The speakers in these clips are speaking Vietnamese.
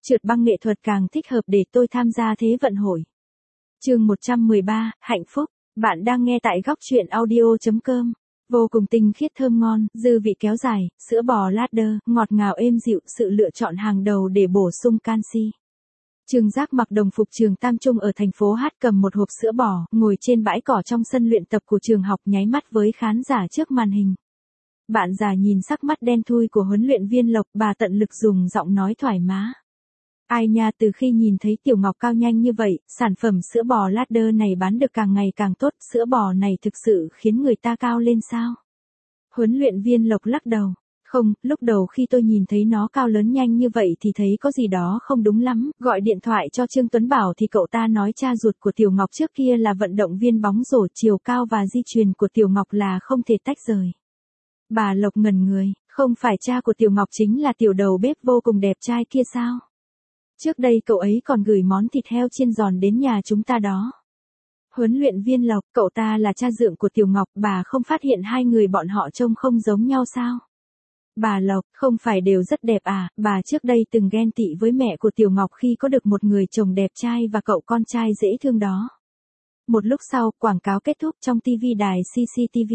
Trượt băng nghệ thuật càng thích hợp để tôi tham gia Thế vận hội. Chương 113, hạnh phúc. Bạn đang nghe tại góc truyện audio.com. Vô cùng tinh khiết thơm ngon, dư vị kéo dài, sữa bò Ladder, ngọt ngào êm dịu, sự lựa chọn hàng đầu để bổ sung canxi. Trương Giác mặc đồng phục trường Tam Trung ở thành phố Hát, cầm một hộp sữa bò, ngồi trên bãi cỏ trong sân luyện tập của trường học, nháy mắt với khán giả trước màn hình. Bạn già nhìn sắc mắt đen thui của huấn luyện viên Lộc, bà tận lực dùng giọng nói thoải mái. Ai nha, từ khi nhìn thấy Tiểu Ngọc cao nhanh như vậy, sản phẩm sữa bò Ladder này bán được càng ngày càng tốt, sữa bò này thực sự khiến người ta cao lên sao? Huấn luyện viên Lộc lắc đầu. Không, lúc đầu khi tôi nhìn thấy nó cao lớn nhanh như vậy thì thấy có gì đó không đúng lắm, gọi điện thoại cho Trương Tuấn Bảo thì cậu ta nói cha ruột của Tiểu Ngọc trước kia là vận động viên bóng rổ, chiều cao và di truyền của Tiểu Ngọc là không thể tách rời. Bà Lộc ngẩn người, không phải cha của Tiểu Ngọc chính là tiểu đầu bếp vô cùng đẹp trai kia sao? Trước đây cậu ấy còn gửi món thịt heo chiên giòn đến nhà chúng ta đó. Huấn luyện viên Lộc, cậu ta là cha dượng của Tiểu Ngọc, bà không phát hiện hai người bọn họ trông không giống nhau sao? Bà Lộc, không phải đều rất đẹp à, bà trước đây từng ghen tị với mẹ của Tiểu Ngọc khi có được một người chồng đẹp trai và cậu con trai dễ thương đó. Một lúc sau, quảng cáo kết thúc trong TV đài CCTV.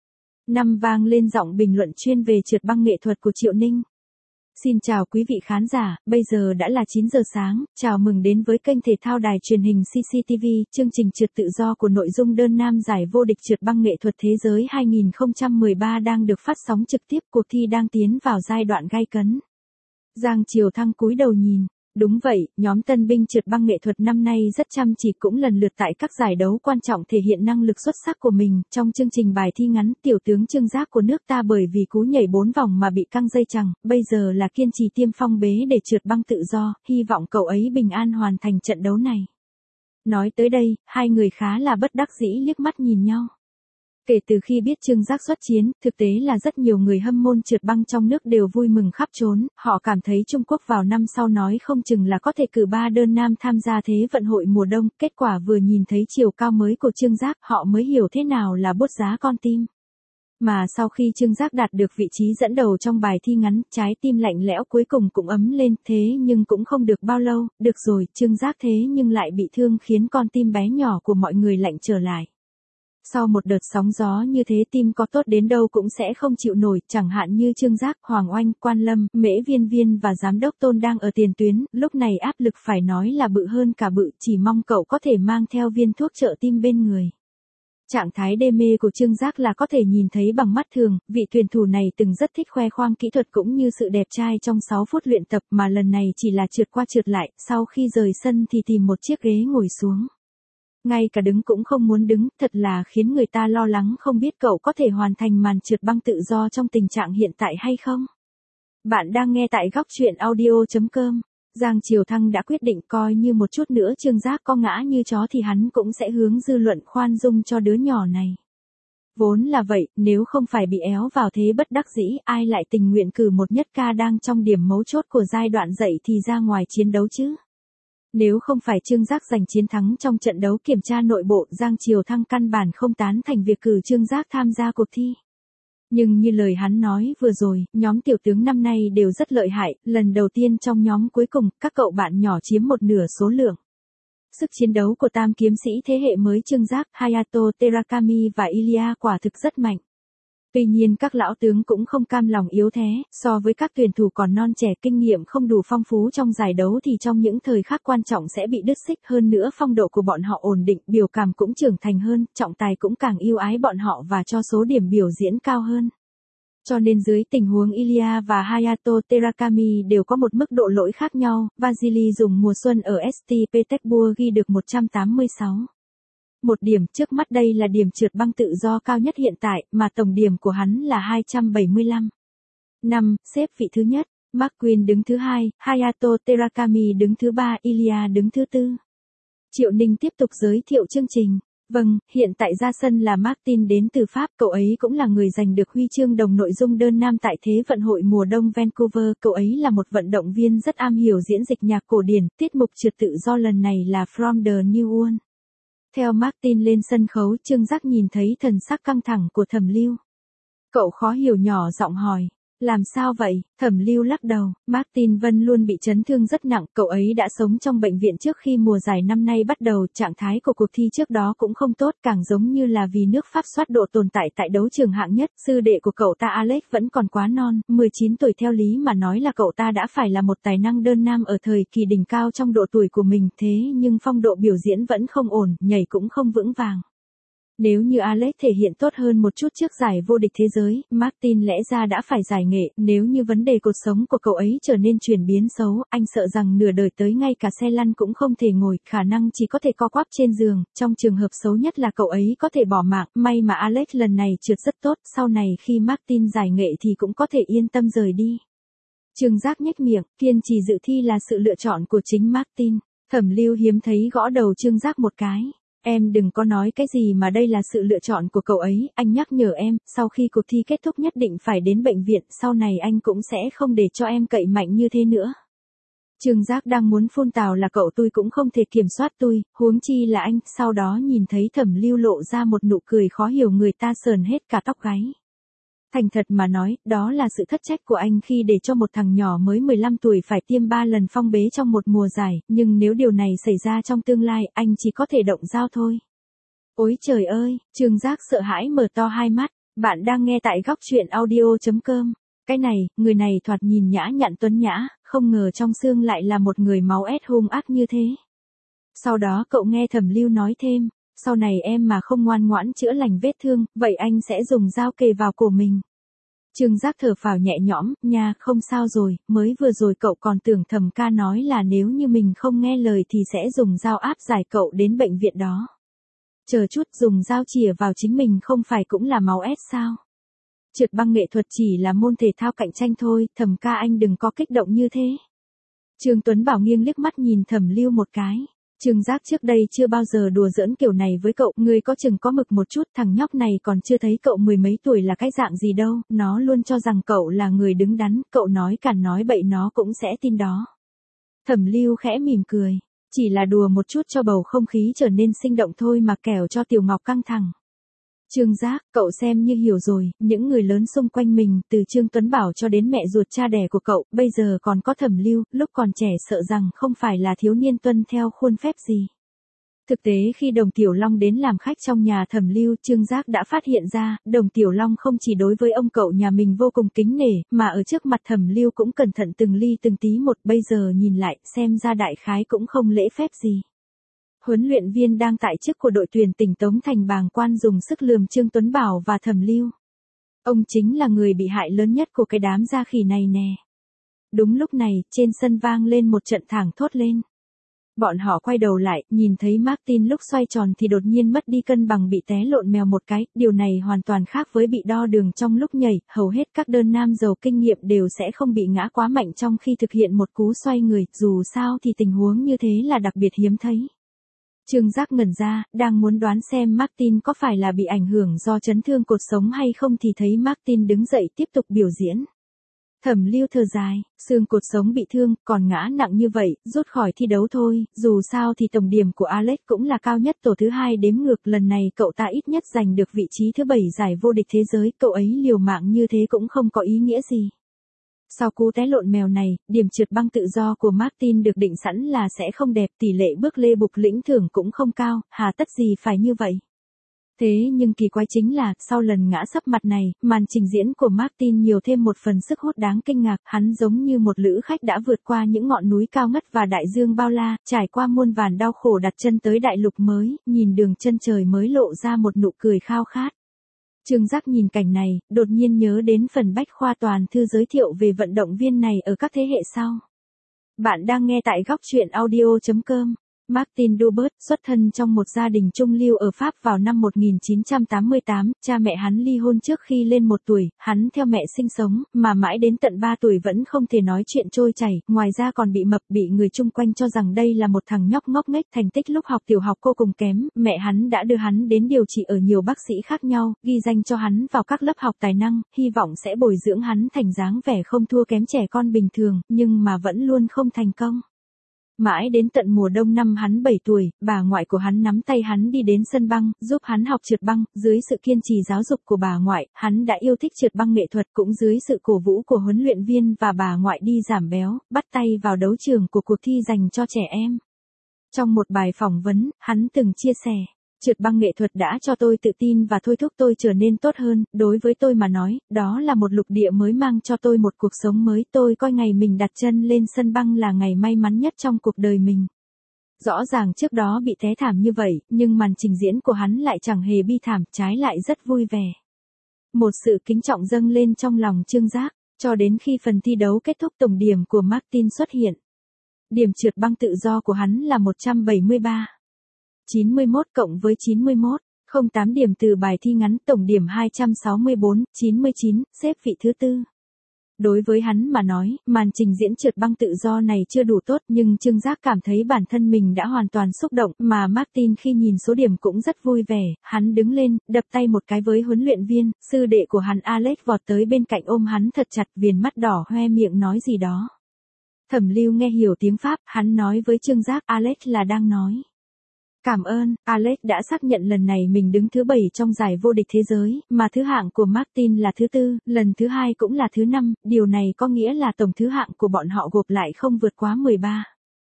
Năm vang lên giọng bình luận chuyên về trượt băng nghệ thuật của Triệu Ninh. Xin chào quý vị khán giả, bây giờ đã là 9 giờ sáng, chào mừng đến với kênh thể thao đài truyền hình CCTV, chương trình trượt tự do của nội dung đơn nam giải vô địch trượt băng nghệ thuật thế giới 2013 đang được phát sóng trực tiếp, cuộc thi đang tiến vào giai đoạn gay cấn. Giang Triều Thăng cúi đầu nhìn. Đúng vậy, nhóm tân binh trượt băng nghệ thuật năm nay rất chăm chỉ, cũng lần lượt tại các giải đấu quan trọng thể hiện năng lực xuất sắc của mình. Trong chương trình bài thi ngắn, tiểu tướng Trương Giác của nước ta bởi vì cú nhảy 4 vòng mà bị căng dây chằng, bây giờ là kiên trì tiêm phong bế để trượt băng tự do, hy vọng cậu ấy bình an hoàn thành trận đấu này. Nói tới đây, hai người khá là bất đắc dĩ liếc mắt nhìn nhau. Kể từ khi biết Trương Giác xuất chiến, thực tế là rất nhiều người hâm môn trượt băng trong nước đều vui mừng khắp trốn, họ cảm thấy Trung Quốc vào năm sau nói không chừng là có thể cử 3 đơn nam tham gia Thế vận hội mùa đông, kết quả vừa nhìn thấy chiều cao mới của Trương Giác, họ mới hiểu thế nào là bút giá con tim. Mà sau khi Trương Giác đạt được vị trí dẫn đầu trong bài thi ngắn, trái tim lạnh lẽo cuối cùng cũng ấm lên, thế nhưng cũng không được bao lâu, được rồi, Trương Giác thế nhưng lại bị thương khiến con tim bé nhỏ của mọi người lạnh trở lại. Sau một đợt sóng gió như thế, tim có tốt đến đâu cũng sẽ không chịu nổi, chẳng hạn như Trương Giác, Hoàng Oanh, Quan Lâm, Mễ Viên và Giám đốc Tôn đang ở tiền tuyến, lúc này áp lực phải nói là bự hơn cả bự, chỉ mong cậu có thể mang theo viên thuốc trợ tim bên người. Trạng thái đê mê của Trương Giác là có thể nhìn thấy bằng mắt thường, vị tuyển thủ này từng rất thích khoe khoang kỹ thuật cũng như sự đẹp trai trong 6 phút luyện tập, mà lần này chỉ là trượt qua trượt lại, sau khi rời sân thì tìm một chiếc ghế ngồi xuống. Ngay cả đứng cũng không muốn đứng, thật là khiến người ta lo lắng không biết cậu có thể hoàn thành màn trượt băng tự do trong tình trạng hiện tại hay không. Bạn đang nghe tại góc truyện audio.com. Giang Triều Thăng đã quyết định coi như một chút nữa Trương Giác có ngã như chó thì hắn cũng sẽ hướng dư luận khoan dung cho đứa nhỏ này. Vốn là vậy, nếu không phải bị éo vào thế bất đắc dĩ, ai lại tình nguyện cử một nhất ca đang trong điểm mấu chốt của giai đoạn dậy thì ra ngoài chiến đấu chứ. Nếu không phải Trương Giác giành chiến thắng trong trận đấu kiểm tra nội bộ, Giang Triều Thăng căn bản không tán thành việc cử Trương Giác tham gia cuộc thi. Nhưng như lời hắn nói vừa rồi, nhóm tiểu tướng năm nay đều rất lợi hại, lần đầu tiên trong nhóm cuối cùng, các cậu bạn nhỏ chiếm một nửa số lượng. Sức chiến đấu của tam kiếm sĩ thế hệ mới Trương Giác, Hayato Terakami và Ilya quả thực rất mạnh. Tuy nhiên các lão tướng cũng không cam lòng yếu thế, so với các tuyển thủ còn non trẻ, kinh nghiệm không đủ phong phú trong giải đấu thì trong những thời khắc quan trọng sẽ bị đứt xích, hơn nữa phong độ của bọn họ ổn định, biểu cảm cũng trưởng thành hơn, trọng tài cũng càng yêu ái bọn họ và cho số điểm biểu diễn cao hơn. Cho nên dưới tình huống Ilya và Hayato Terakami đều có một mức độ lỗi khác nhau, Vasily dùng mùa xuân ở St. Petersburg ghi được 186. Một điểm, trước mắt đây là điểm trượt băng tự do cao nhất hiện tại, mà tổng điểm của hắn là 275. 5. Xếp vị thứ nhất, McQueen đứng thứ hai, Hayato Terakami đứng thứ ba, Ilya đứng thứ tư. Triệu Ninh tiếp tục giới thiệu chương trình. Vâng, hiện tại ra sân là Martin đến từ Pháp, cậu ấy cũng là người giành được huy chương đồng nội dung đơn nam tại Thế vận hội mùa đông Vancouver, cậu ấy là một vận động viên rất am hiểu diễn dịch nhạc cổ điển, tiết mục trượt tự do lần này là From the New World. Theo Martin lên sân khấu, Trương Giác nhìn thấy thần sắc căng thẳng của Thẩm Lưu. Cậu khó hiểu nhỏ giọng hỏi, Làm sao vậy? Thẩm Lưu lắc đầu, Martin Vân luôn bị chấn thương rất nặng, cậu ấy đã sống trong bệnh viện trước khi mùa giải năm nay bắt đầu, trạng thái của cuộc thi trước đó cũng không tốt, càng giống như là vì nước Pháp soát độ tồn tại tại đấu trường hạng nhất, sư đệ của cậu ta Alex vẫn còn quá non, 19 tuổi theo lý mà nói là cậu ta đã phải là một tài năng đơn nam ở thời kỳ đỉnh cao trong độ tuổi của mình, thế nhưng phong độ biểu diễn vẫn không ổn, nhảy cũng không vững vàng. Nếu như Alex thể hiện tốt hơn một chút trước giải vô địch thế giới, Martin lẽ ra đã phải giải nghệ, nếu như vấn đề cột sống của cậu ấy trở nên chuyển biến xấu, anh sợ rằng nửa đời tới ngay cả xe lăn cũng không thể ngồi, khả năng chỉ có thể co quắp trên giường, trong trường hợp xấu nhất là cậu ấy có thể bỏ mạng, may mà Alex lần này trượt rất tốt, sau này khi Martin giải nghệ thì cũng có thể yên tâm rời đi. Trương Giác nhếch miệng, kiên trì dự thi là sự lựa chọn của chính Martin. Thẩm Lưu hiếm thấy gõ đầu Trương Giác một cái. Em đừng có nói cái gì mà đây là sự lựa chọn của cậu ấy, anh nhắc nhở em, sau khi cuộc thi kết thúc nhất định phải đến bệnh viện, sau này anh cũng sẽ không để cho em cậy mạnh như thế nữa. Trương Giác đang muốn phun tào là cậu tôi cũng không thể kiểm soát tôi, huống chi là anh, sau đó nhìn thấy Thẩm Lưu lộ ra một nụ cười khó hiểu người ta sờn hết cả tóc gáy. Thành thật mà nói, đó là sự thất trách của anh khi để cho một thằng nhỏ mới 15 tuổi phải tiêm 3 lần phong bế trong một mùa giải, nhưng nếu điều này xảy ra trong tương lai, anh chỉ có thể động dao thôi. Ôi trời ơi, Trương Giác sợ hãi mở to hai mắt, bạn đang nghe tại góc truyện audio.com. Cái này, người này thoạt nhìn nhã nhặn tuấn nhã, không ngờ trong xương lại là một người máu ét hung ác như thế. Sau đó cậu nghe Thẩm Lưu nói thêm. Sau này em mà không ngoan ngoãn chữa lành vết thương, vậy anh sẽ dùng dao kề vào cổ mình. Trương Giác thở phào nhẹ nhõm, nha, không sao rồi, mới vừa rồi cậu còn tưởng Thẩm ca nói là nếu như mình không nghe lời thì sẽ dùng dao áp giải cậu đến bệnh viện đó. Chờ chút, dùng dao chìa vào chính mình không phải cũng là máu ép sao? Trượt băng nghệ thuật chỉ là môn thể thao cạnh tranh thôi, Thẩm ca anh đừng có kích động như thế. Trương Tuấn Bảo nghiêng liếc mắt nhìn Thẩm Lưu một cái. Trương Giác trước đây chưa bao giờ đùa giỡn kiểu này với cậu, ngươi có chừng có mực một chút, thằng nhóc này còn chưa thấy cậu mười mấy tuổi là cái dạng gì đâu, nó luôn cho rằng cậu là người đứng đắn, cậu nói càn nói bậy nó cũng sẽ tin đó. Thẩm Lưu khẽ mỉm cười, chỉ là đùa một chút cho bầu không khí trở nên sinh động thôi mà kẻo cho Tiểu Ngọc căng thẳng. Trương Giác, cậu xem như hiểu rồi, những người lớn xung quanh mình, từ Trương Tuấn Bảo cho đến mẹ ruột cha đẻ của cậu, bây giờ còn có Thẩm Lưu, lúc còn trẻ sợ rằng không phải là thiếu niên tuân theo khuôn phép gì. Thực tế khi Đồng Tiểu Long đến làm khách trong nhà Thẩm Lưu, Trương Giác đã phát hiện ra, Đồng Tiểu Long không chỉ đối với ông cậu nhà mình vô cùng kính nể, mà ở trước mặt Thẩm Lưu cũng cẩn thận từng ly từng tí một, bây giờ nhìn lại, xem ra đại khái cũng không lễ phép gì. Huấn luyện viên đang tại chức của đội tuyển tỉnh Tống Thành bàng quan dùng sức lườm Trương Tuấn Bảo và Thẩm Lưu. Ông chính là người bị hại lớn nhất của cái đám gia khỉ này nè. Đúng lúc này, trên sân vang lên một trận thảng thốt lên. Bọn họ quay đầu lại, nhìn thấy Martin lúc xoay tròn thì đột nhiên mất đi cân bằng bị té lộn mèo một cái, điều này hoàn toàn khác với bị đo đường trong lúc nhảy, hầu hết các đơn nam giàu kinh nghiệm đều sẽ không bị ngã quá mạnh trong khi thực hiện một cú xoay người, dù sao thì tình huống như thế là đặc biệt hiếm thấy. Trương Giác ngẩn ra, đang muốn đoán xem Martin có phải là bị ảnh hưởng do chấn thương cột sống hay không thì thấy Martin đứng dậy tiếp tục biểu diễn. Thẩm Lưu thở dài, xương cột sống bị thương, còn ngã nặng như vậy, rút khỏi thi đấu thôi, dù sao thì tổng điểm của Alex cũng là cao nhất tổ thứ 2 đếm ngược, lần này cậu ta ít nhất giành được vị trí thứ 7 giải vô địch thế giới, cậu ấy liều mạng như thế cũng không có ý nghĩa gì. Sau cú té lộn mèo này, điểm trượt băng tự do của Martin được định sẵn là sẽ không đẹp, tỷ lệ bước lê bục lĩnh thưởng cũng không cao, hà tất gì phải như vậy. Thế nhưng kỳ quái chính là, sau lần ngã sấp mặt này, màn trình diễn của Martin nhiều thêm một phần sức hút đáng kinh ngạc, hắn giống như một lữ khách đã vượt qua những ngọn núi cao ngất và đại dương bao la, trải qua muôn vàn đau khổ đặt chân tới đại lục mới, nhìn đường chân trời mới lộ ra một nụ cười khao khát. Trương Giác nhìn cảnh này, đột nhiên nhớ đến phần bách khoa toàn thư giới thiệu về vận động viên này ở các thế hệ sau. Bạn đang nghe tại góc truyện audio.com. Martin Dubert xuất thân trong một gia đình trung lưu ở Pháp vào năm 1988, cha mẹ hắn ly hôn trước khi lên 1 tuổi, hắn theo mẹ sinh sống, mà mãi đến tận 3 tuổi vẫn không thể nói chuyện trôi chảy, ngoài ra còn bị mập, bị người chung quanh cho rằng đây là một thằng nhóc ngốc nghếch, thành tích lúc học tiểu học vô cùng kém, mẹ hắn đã đưa hắn đến điều trị ở nhiều bác sĩ khác nhau, ghi danh cho hắn vào các lớp học tài năng, hy vọng sẽ bồi dưỡng hắn thành dáng vẻ không thua kém trẻ con bình thường, nhưng mà vẫn luôn không thành công. Mãi đến tận mùa đông năm hắn 7 tuổi, bà ngoại của hắn nắm tay hắn đi đến sân băng, giúp hắn học trượt băng, dưới sự kiên trì giáo dục của bà ngoại, hắn đã yêu thích trượt băng nghệ thuật, cũng dưới sự cổ vũ của huấn luyện viên và bà ngoại đi giảm béo, bắt tay vào đấu trường của cuộc thi dành cho trẻ em. Trong một bài phỏng vấn, hắn từng chia sẻ, trượt băng nghệ thuật đã cho tôi tự tin và thôi thúc tôi trở nên tốt hơn, đối với tôi mà nói, đó là một lục địa mới mang cho tôi một cuộc sống mới, tôi coi ngày mình đặt chân lên sân băng là ngày may mắn nhất trong cuộc đời mình. Rõ ràng trước đó bị té thảm như vậy, nhưng màn trình diễn của hắn lại chẳng hề bi thảm, trái lại rất vui vẻ. Một sự kính trọng dâng lên trong lòng Trương Giác, cho đến khi phần thi đấu kết thúc tổng điểm của Martin xuất hiện. Điểm trượt băng tự do của hắn là 173,91 cộng với 91,08 điểm từ bài thi ngắn, tổng điểm 264,99, xếp vị thứ tư. Đối với hắn mà nói, màn trình diễn trượt băng tự do này chưa đủ tốt, nhưng Trương Giác cảm thấy bản thân mình đã hoàn toàn xúc động, mà Martin khi nhìn số điểm cũng rất vui vẻ, hắn đứng lên, đập tay một cái với huấn luyện viên, sư đệ của hắn Alex vọt tới bên cạnh ôm hắn thật chặt, viền mắt đỏ hoe miệng nói gì đó. Thẩm Lưu nghe hiểu tiếng Pháp, hắn nói với Trương Giác, Alex là đang nói. Cảm ơn, Alex đã xác nhận lần này mình đứng thứ 7 trong giải vô địch thế giới, mà thứ hạng của Martin là thứ 4, lần thứ 2 cũng là thứ 5, điều này có nghĩa là tổng thứ hạng của bọn họ gộp lại không vượt quá 13.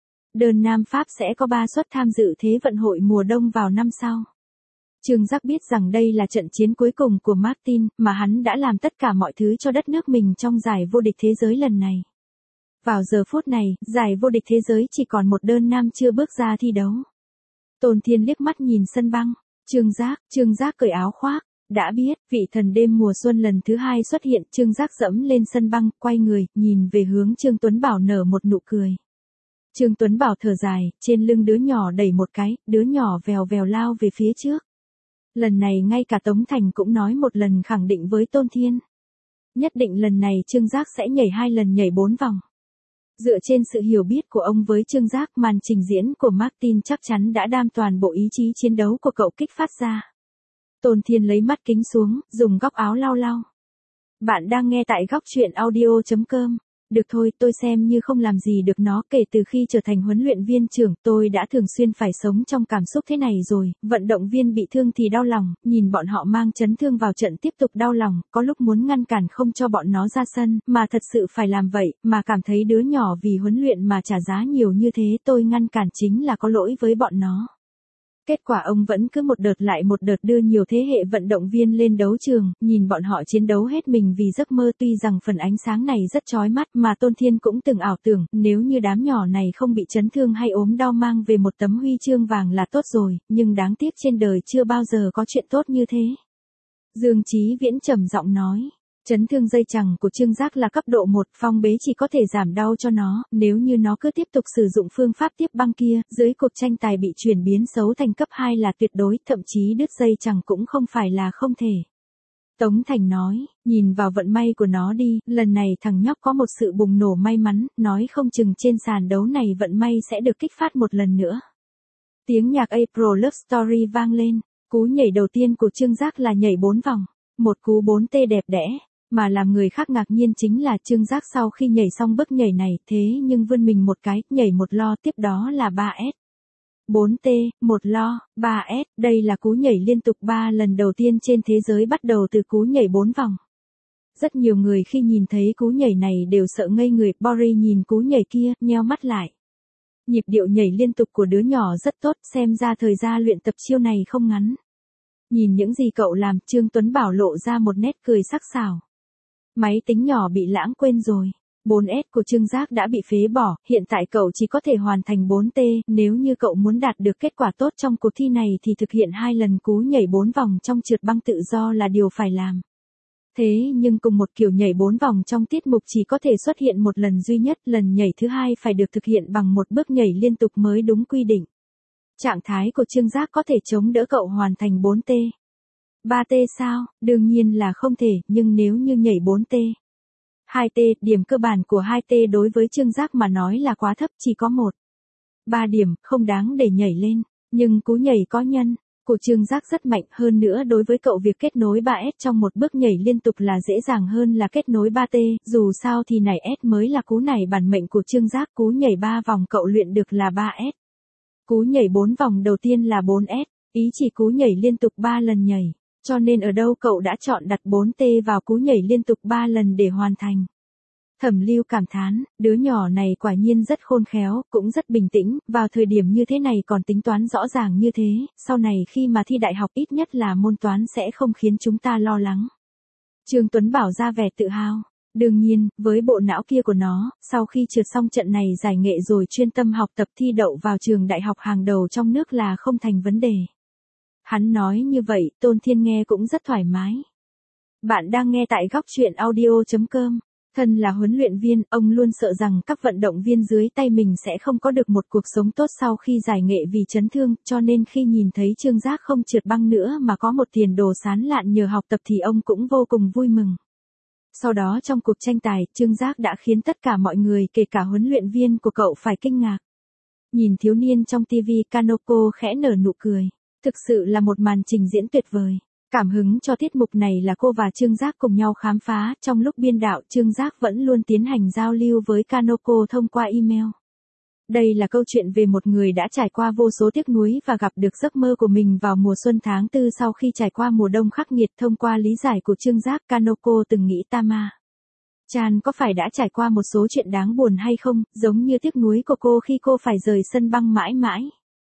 Đơn nam Pháp sẽ có 3 suất tham dự Thế vận hội mùa đông vào năm sau. Trương Giác biết rằng đây là trận chiến cuối cùng của Martin, mà hắn đã làm tất cả mọi thứ cho đất nước mình trong giải vô địch thế giới lần này. Vào giờ phút này, giải vô địch thế giới chỉ còn một đơn nam chưa bước ra thi đấu. Tôn Thiên liếc mắt nhìn sân băng, Trương Giác cởi áo khoác, đã biết, vị thần đêm mùa xuân lần thứ 2 xuất hiện, Trương Giác dẫm lên sân băng, quay người, nhìn về hướng Trương Tuấn Bảo nở một nụ cười. Trương Tuấn Bảo thở dài, trên lưng đứa nhỏ đẩy một cái, đứa nhỏ vèo vèo lao về phía trước. Lần này ngay cả Tống Thành cũng nói một lần khẳng định với Tôn Thiên. Nhất định lần này Trương Giác sẽ nhảy 2 lần nhảy 4 vòng. Dựa trên sự hiểu biết của ông với Trương Giác, màn trình diễn của Martin chắc chắn đã đem toàn bộ ý chí chiến đấu của cậu kích phát ra. Tôn Thiên lấy mắt kính xuống, dùng góc áo lau lau. Bạn đang nghe tại góc truyện audio.com. Được thôi, tôi xem như không làm gì được nó, kể từ khi trở thành huấn luyện viên trưởng, tôi đã thường xuyên phải sống trong cảm xúc thế này rồi, vận động viên bị thương thì đau lòng, nhìn bọn họ mang chấn thương vào trận tiếp tục đau lòng, có lúc muốn ngăn cản không cho bọn nó ra sân, mà thật sự phải làm vậy, mà cảm thấy đứa nhỏ vì huấn luyện mà trả giá nhiều như thế, tôi ngăn cản chính là có lỗi với bọn nó. Kết quả ông vẫn cứ một đợt lại một đợt đưa nhiều thế hệ vận động viên lên đấu trường, nhìn bọn họ chiến đấu hết mình vì giấc mơ, tuy rằng phần ánh sáng này rất chói mắt, mà Tôn Thiên cũng từng ảo tưởng, nếu như đám nhỏ này không bị chấn thương hay ốm đau mang về một tấm huy chương vàng là tốt rồi, nhưng đáng tiếc trên đời chưa bao giờ có chuyện tốt như thế. Dương Chí Viễn trầm giọng nói. Chấn thương dây chằng của Trương Giác là cấp độ 1, phong bế chỉ có thể giảm đau cho nó, nếu như nó cứ tiếp tục sử dụng phương pháp tiếp băng kia, dưới cuộc tranh tài bị chuyển biến xấu thành cấp 2 là tuyệt đối, thậm chí đứt dây chằng cũng không phải là không thể. Tống Thành nói, nhìn vào vận may của nó đi, lần này thằng nhóc có một sự bùng nổ may mắn, nói không chừng trên sàn đấu này vận may sẽ được kích phát một lần nữa. Tiếng nhạc April Love Story vang lên, cú nhảy đầu tiên của Trương Giác là nhảy 4 vòng, một cú 4T đẹp đẽ. Mà làm người khác ngạc nhiên chính là Trương Giác sau khi nhảy xong bước nhảy này, thế nhưng vươn mình một cái, nhảy một lo, tiếp đó là 3S. 4T, 1 lo, 3S, đây là cú nhảy liên tục 3 lần đầu tiên trên thế giới bắt đầu từ cú nhảy 4 vòng. Rất nhiều người khi nhìn thấy cú nhảy này đều sợ ngây người, Boris nhìn cú nhảy kia, nheo mắt lại. Nhịp điệu nhảy liên tục của đứa nhỏ rất tốt, xem ra thời gian luyện tập chiêu này không ngắn. Nhìn những gì cậu làm, Trương Tuấn Bảo lộ ra một nét cười sắc sảo. Máy tính nhỏ bị lãng quên rồi. 4S của Trương Giác đã bị phế bỏ, hiện tại cậu chỉ có thể hoàn thành 4T, nếu như cậu muốn đạt được kết quả tốt trong cuộc thi này thì thực hiện 2 lần cú nhảy 4 vòng trong trượt băng tự do là điều phải làm. Thế nhưng cùng một kiểu nhảy 4 vòng trong tiết mục chỉ có thể xuất hiện một lần duy nhất, lần nhảy thứ 2 phải được thực hiện bằng một bước nhảy liên tục mới đúng quy định. Trạng thái của Trương Giác có thể chống đỡ cậu hoàn thành 4T. 3T sao? Đương nhiên là không thể, nhưng nếu như nhảy 4T. 2T, điểm cơ bản của 2T đối với Trương Giác mà nói là quá thấp, chỉ có 1. 3 điểm, không đáng để nhảy lên, nhưng cú nhảy có nhân. Của Trương Giác rất mạnh, hơn nữa đối với cậu việc kết nối 3S trong một bước nhảy liên tục là dễ dàng hơn là kết nối 3T, dù sao thì nảy S mới là cú nảy bản mệnh của Trương Giác, cú nhảy 3 vòng cậu luyện được là 3S. Cú nhảy 4 vòng đầu tiên là 4S, ý chỉ cú nhảy liên tục 3 lần nhảy, cho nên ở đâu cậu đã chọn đặt 4T vào cú nhảy liên tục 3 lần để hoàn thành. Thẩm Lưu cảm thán, đứa nhỏ này quả nhiên rất khôn khéo, cũng rất bình tĩnh, vào thời điểm như thế này còn tính toán rõ ràng như thế, sau này khi mà thi đại học ít nhất là môn toán sẽ không khiến chúng ta lo lắng. Trương Tuấn Bảo ra vẻ tự hào. Đương nhiên, với bộ não kia của nó, sau khi trượt xong trận này giải nghệ rồi chuyên tâm học tập thi đậu vào trường đại học hàng đầu trong nước là không thành vấn đề. Hắn nói như vậy, Tôn Thiên nghe cũng rất thoải mái. Bạn đang nghe tại góc truyện audio.com. Thân là huấn luyện viên, ông luôn sợ rằng các vận động viên dưới tay mình sẽ không có được một cuộc sống tốt sau khi giải nghệ vì chấn thương, cho nên khi nhìn thấy Trương Giác không trượt băng nữa mà có một tiền đồ sáng lạn nhờ học tập thì ông cũng vô cùng vui mừng. Sau đó trong cuộc tranh tài, Trương Giác đã khiến tất cả mọi người kể cả huấn luyện viên của cậu phải kinh ngạc. Nhìn thiếu niên trong TV, Kanoko khẽ nở nụ cười. Thực sự là một màn trình diễn tuyệt vời. Cảm hứng cho tiết mục này là cô và Trương Giác cùng nhau khám phá, trong lúc biên đạo Trương Giác vẫn luôn tiến hành giao lưu với Kanoko thông qua email. Đây là câu chuyện về một người đã trải qua vô số tiếc nuối và gặp được giấc mơ của mình vào mùa xuân tháng 4 sau khi trải qua mùa đông khắc nghiệt. Thông qua lý giải của Trương Giác, Kanoko từng nghĩ Tama-chan có phải đã trải qua một số chuyện đáng buồn hay không, giống như tiếc nuối của cô khi cô phải rời sân băng mãi mãi.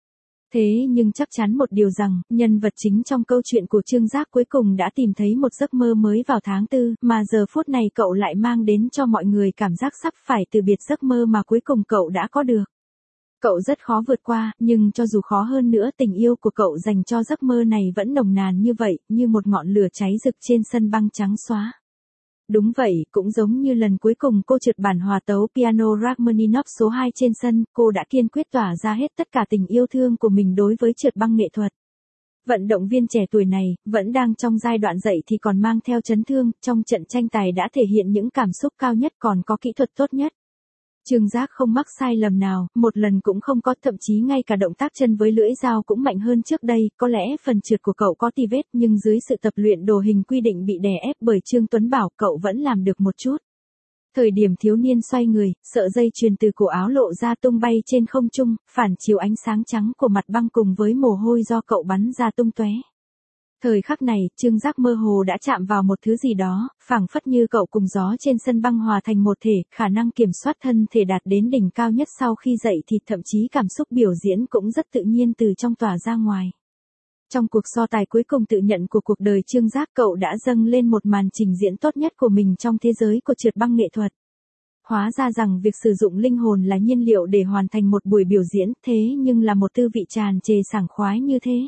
Thế nhưng chắc chắn một điều rằng, nhân vật chính trong câu chuyện của Trương Giác cuối cùng đã tìm thấy một giấc mơ mới vào tháng 4, mà giờ phút này cậu lại mang đến cho mọi người cảm giác sắp phải từ biệt giấc mơ mà cuối cùng cậu đã có được. Cậu rất khó vượt qua, nhưng cho dù khó hơn nữa tình yêu của cậu dành cho giấc mơ này vẫn nồng nàn như vậy, như một ngọn lửa cháy rực trên sân băng trắng xóa. Đúng vậy, cũng giống như lần cuối cùng cô trượt bản hòa tấu piano Rachmaninoff số 2 trên sân, cô đã kiên quyết tỏa ra hết tất cả tình yêu thương của mình đối với trượt băng nghệ thuật. Vận động viên trẻ tuổi này, vẫn đang trong giai đoạn dậy thì còn mang theo chấn thương, trong trận tranh tài đã thể hiện những cảm xúc cao nhất còn có kỹ thuật tốt nhất. Trương Giác không mắc sai lầm nào, một lần cũng không có, thậm chí ngay cả động tác chân với lưỡi dao cũng mạnh hơn trước đây, có lẽ phần trượt của cậu có tì vết nhưng dưới sự tập luyện đồ hình quy định bị đè ép bởi Trương Tuấn Bảo cậu vẫn làm được một chút. Thời điểm thiếu niên xoay người, sợi dây chuyền từ cổ áo lộ ra tung bay trên không trung, phản chiếu ánh sáng trắng của mặt băng cùng với mồ hôi do cậu bắn ra tung tóe. Thời khắc này, Trương Giác mơ hồ đã chạm vào một thứ gì đó, phảng phất như cậu cùng gió trên sân băng hòa thành một thể, khả năng kiểm soát thân thể đạt đến đỉnh cao nhất sau khi dậy thì thậm chí cảm xúc biểu diễn cũng rất tự nhiên từ trong tỏa ra ngoài. Trong cuộc so tài cuối cùng tự nhận của cuộc đời Trương Giác cậu đã dâng lên một màn trình diễn tốt nhất của mình trong thế giới của trượt băng nghệ thuật. Hóa ra rằng việc sử dụng linh hồn là nhiên liệu để hoàn thành một buổi biểu diễn thế nhưng là một tư vị tràn trề sảng khoái như thế.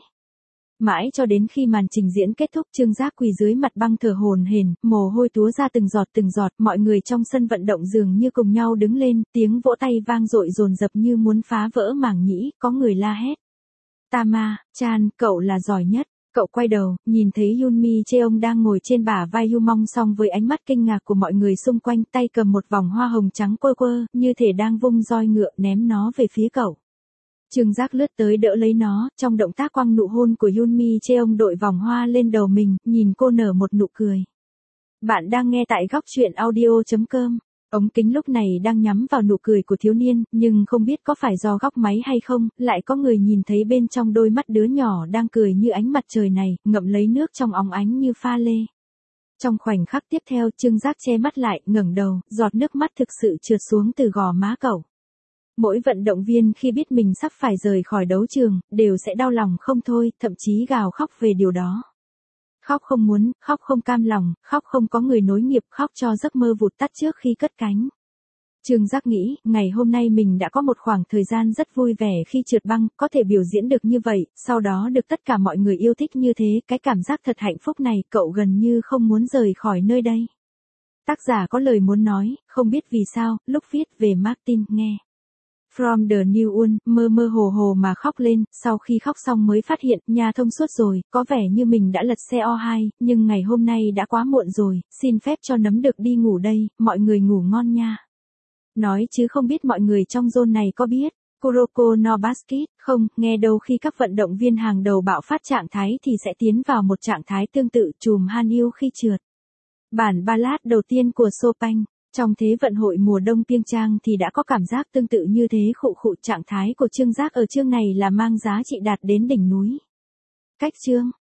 Mãi cho đến khi màn trình diễn kết thúc Trương Giác quỳ dưới mặt băng thở hổn hển, mồ hôi túa ra từng giọt, mọi người trong sân vận động dường như cùng nhau đứng lên, tiếng vỗ tay vang dội dồn dập như muốn phá vỡ màng nhĩ, có người la hét. Tama-chan, cậu là giỏi nhất. Cậu quay đầu, nhìn thấy Yunmi Cheong đang ngồi trên bả vai Yu Mong song với ánh mắt kinh ngạc của mọi người xung quanh, tay cầm một vòng hoa hồng trắng quơ, như thể đang vung roi ngựa ném nó về phía cậu. Trương Giác lướt tới đỡ lấy nó, trong động tác quăng nụ hôn của Yunmi Cheong đội vòng hoa lên đầu mình, nhìn cô nở một nụ cười. Bạn đang nghe tại góc truyện audio.com. Ống kính lúc này đang nhắm vào nụ cười của thiếu niên, nhưng không biết có phải do góc máy hay không, lại có người nhìn thấy bên trong đôi mắt đứa nhỏ đang cười như ánh mặt trời này, ngậm lấy nước trong óng ánh như pha lê. Trong khoảnh khắc tiếp theo, Trương Giác che mắt lại, ngẩng đầu, giọt nước mắt thực sự trượt xuống từ gò má cậu. Mỗi vận động viên khi biết mình sắp phải rời khỏi đấu trường, đều sẽ đau lòng không thôi, thậm chí gào khóc về điều đó. Khóc không muốn, khóc không cam lòng, khóc không có người nối nghiệp, khóc cho giấc mơ vụt tắt trước khi cất cánh. Trương Giác nghĩ, ngày hôm nay mình đã có một khoảng thời gian rất vui vẻ khi trượt băng, có thể biểu diễn được như vậy, sau đó được tất cả mọi người yêu thích như thế, cái cảm giác thật hạnh phúc này, cậu gần như không muốn rời khỏi nơi đây. Tác giả có lời muốn nói, không biết vì sao, lúc viết về Martin, nghe. From the New One, mơ hồ mà khóc lên, sau khi khóc xong mới phát hiện, nhà thông suốt rồi, có vẻ như mình đã lật xe O2, nhưng ngày hôm nay đã quá muộn rồi, xin phép cho nấm được đi ngủ đây, mọi người ngủ ngon nha. Nói chứ không biết mọi người trong zone này có biết, Kuroko no Basket, không, nghe đâu khi các vận động viên hàng đầu bạo phát trạng thái thì sẽ tiến vào một trạng thái tương tự chùm Hanyul khi trượt. Bản ballad đầu tiên của Chopin, trong Thế vận hội mùa đông Pyeongchang thì đã có cảm giác tương tự như thế khụ khụ trạng thái của Trương Giác ở chương này là mang giá trị đạt đến đỉnh núi. Cách chương